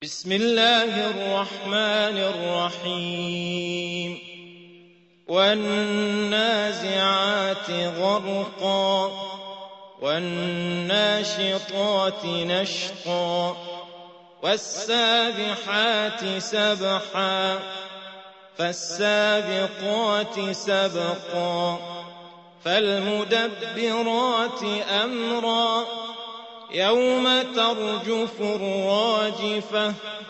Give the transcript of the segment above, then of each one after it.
بسم الله الرحمن الرحيم والنازعات غرقا والناشطات نشطا والسابحات سبحا فالسابقات سبقا فالمدبرات أمرا يوم ترجف الراجفة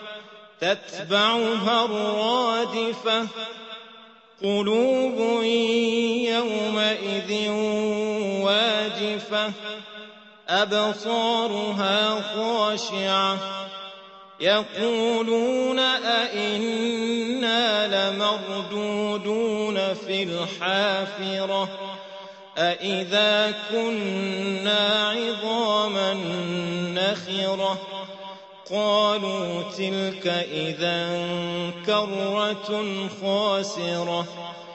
تتبعها الرادفة قلوب يومئذ واجفة أبصارها خاشعة يقولون أئنا لمردودون في الحافرة أئذا كنا عظاما نخرة قالوا تلك إذا كرة خاسرة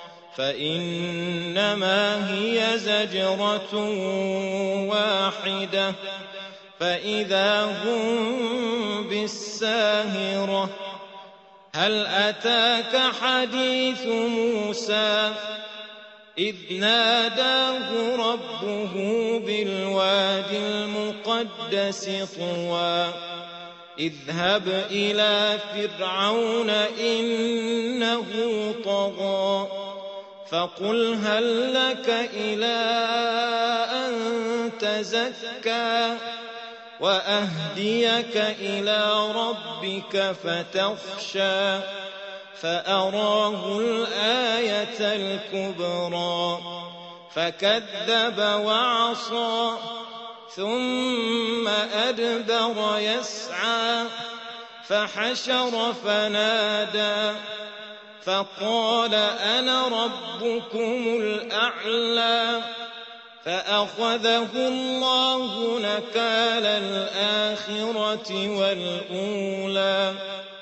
فإنما هي زجرة واحدة فإذا هم بالساهرة هل أتاك حديث موسى إذ ناداه ربه بالوادي المقدس طوى اذهب إلى فرعون إنه طغى فقل هل لك إلى أن تزكى وأهديك إلى ربك فتخشى فأراه الآية الكبرى فكذب وعصى ثم أدبر يسعى فحشر فنادى فقال أنا ربكم الأعلى فأخذه الله نكال الآخرة والأولى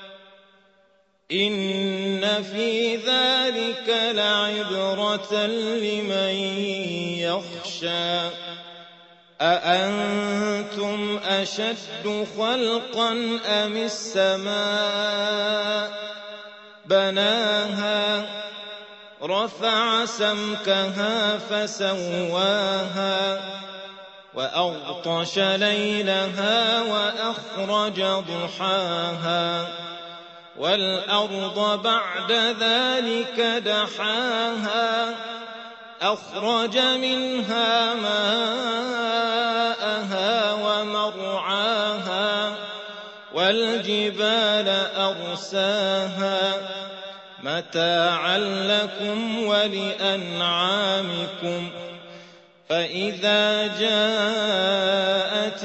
إن في ذلك لعبرة لمن يخشى أأنتم أشد خلقا أم السماء بناها رفع سمكها فسواها وأغطش ليلها وأخرج ضحاها والأرض بعد ذلك دحاها أخرج منها ماءها ومرعاها والجبال أرساها متاعا لكم ولأنعامكم فإذا جاءت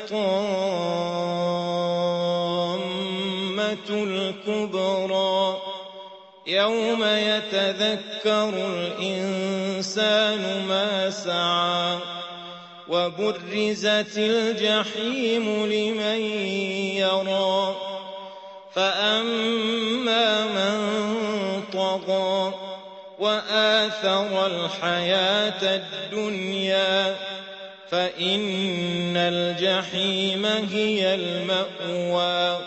الطامة الكبرى يوم يتذكر الإنسان ما سعى وبرزت الجحيم لمن يرى فأما من طغى وآثر الحياة الدنيا فإن الجحيم هي المأوى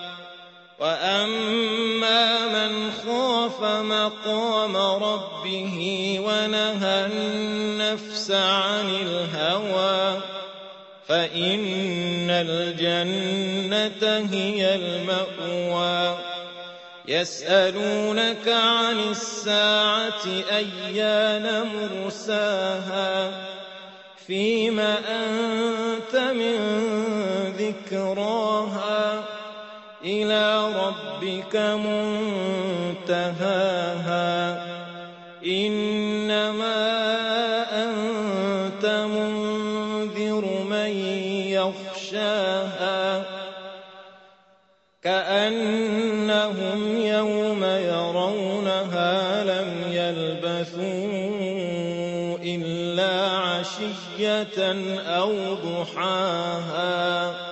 وأما من خاف مقام ربه ونهى النفس عن الهوى فإن الجنة هي المأوى يسألونك عن الساعة أيان مرساها فيم أنت من ذكراها إلى ربك منتهاها إنما أنت منذر من يخشاها كأنهم يوم يرونها لم يلبثوا إلا عشية أو ضحاها